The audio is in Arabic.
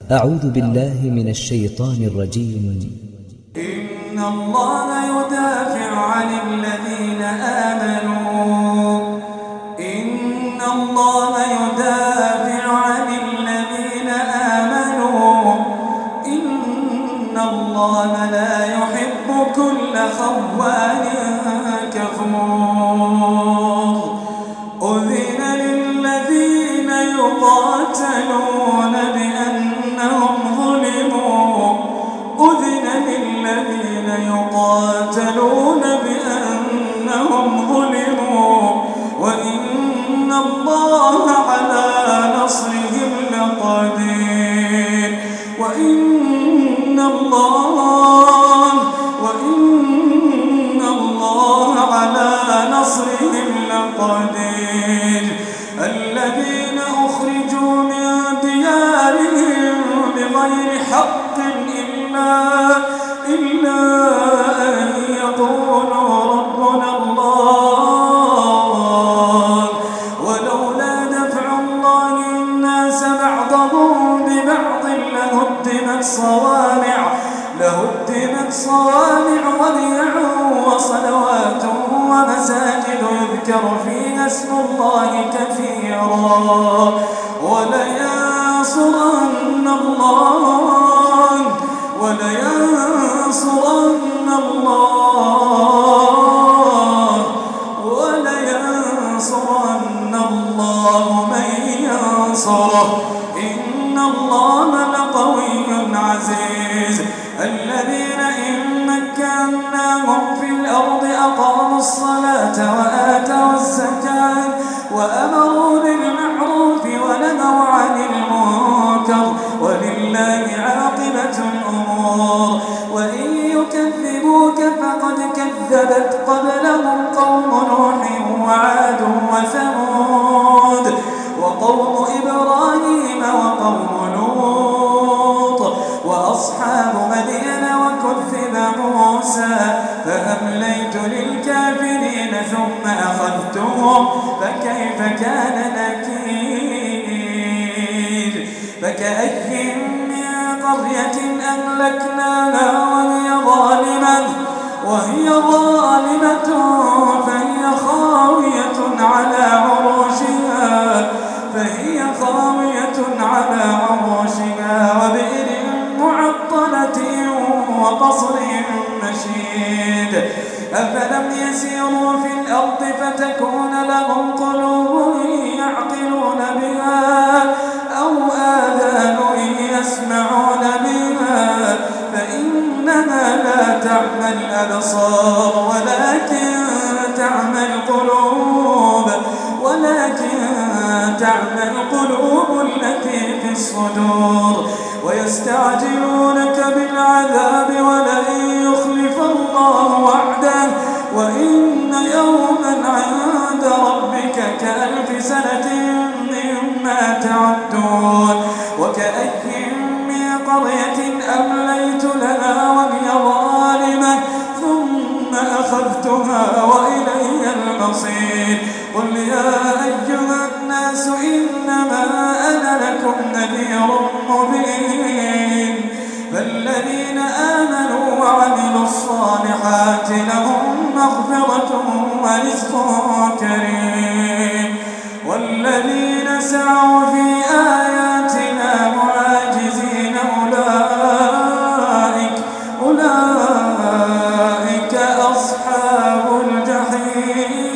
أعوذ بالله من الشيطان الرجيم. إن الله يدافع عن الذين آمنوا إن الله يدافع عن الذين آمنوا إن الله لا يحب كل خوان كفور أذن للذين يقاتلون بأنهم ظلموا أذن للذين يقاتلون بأنهم ظلموا وإن الله على نصرهم لقدير وإن الله على نصرهم لقدير الذين أخرجوا من ديارهم بغير حق إلا أن يقولوا ربنا الله ولولا دفع الله الناس بعضهم ببعض لهدمت صوامع وبيع وصلوات ومساجد يذكر فيها اسم الله كثيرا ولينصرن الله من ينصره إن الله لقوي عزيز الذين إن مكناهم في الأرض أقاموا الصلاة وآتوا الزكاة وأمروا بالمعروف ونهوا عن المنكر ولله عاقبة الأمور وإن يكذبوك فقد كذبت قبلهم قوم نوح وعاد وثمود وقوم إبراهيم وقوم لوط وأصحاب مدين وكذب موسى فأمليت للكافرين ثم أخذتهم فكيف كان نكير فكأي من قرية أهلكناها وهي ظالمة فهي خاوية على عروشها وبئر معطلة وقصر مشيد أفلم يسيروا في الأرض فتكون لهم قلوب يعقلون بها أو آذان يسمعون بها فإنها لا تعمى الأبصار ولكن تعمى القلوب التي في الصدور ويستعجلونك بالعذاب ولن يخلف الله وعده وإن يوما عند ربك كألف سنة مما تعدون وكأي من قرية أمليت لها وهي ظالمة ثم أخذتها وإلي المصير قل يا أيها الناس إنما أنا لكم نذير مبين فالذين آمنوا وعملوا الصالحات لهم مغفرة ورزق كريم والذين سعوا في آياتنا معاجزين أولئك أصحاب الجحيم